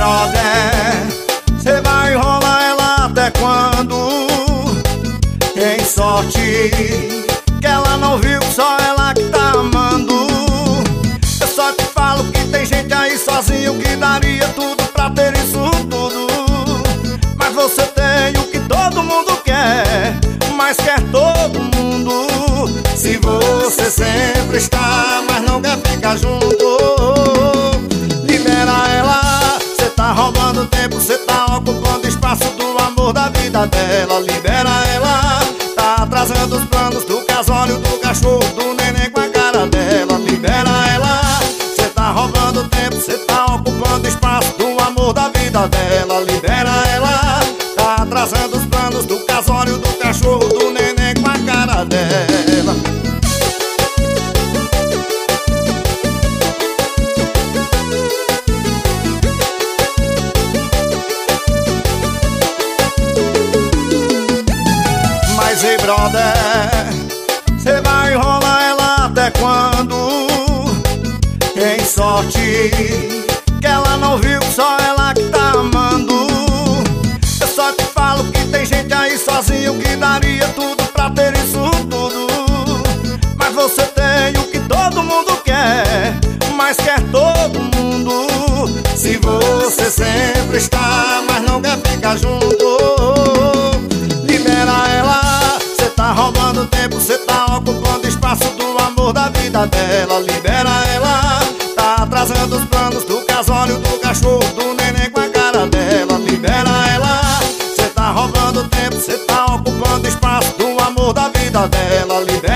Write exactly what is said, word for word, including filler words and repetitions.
brother, cê vai enrolar ela até quando? Tem sorte que ela não viu, só ela que tá amando. Eu só te falo que tem gente aí sozinho que daria tudo pra ter isso tudo. Mas você tem o que todo mundo quer, mas quer todo mundo. Se você sempre está, mas não quer ficar junto, libera ela. Cê tá roubando tempo, cê tá ocupando espaço do amor da vida dela. Libera ela, tá atrasando os planos do casório, do cachorro, do neném com a cara dela. Libera ela, cê tá roubando tempo, cê tá ocupando espaço do amor da vida dela. Libera ela, tá atrasando os planos do casório, do cachorro, do neném com a cara dela. Mas ei, brother, cê vai enrolar ela até quando? Tem sorte que ela não viu, só ela que tá amando. Eu só te falo que tem gente aí sozinho que daria tudo pra ter isso tudo. Mas você tem o que todo mundo quer, mas quer todo mundo. Se você sempre está, mas não quer ficar junto, libera ela. Cê tá roubando tempo, cê tá ocupando espaço do amor da vida dela. Libera ela, tá atrasando os planos do casório, do cachorro, do neném com a cara dela. Libera ela, cê tá roubando tempo, cê tá ocupando espaço do amor da vida dela. Libera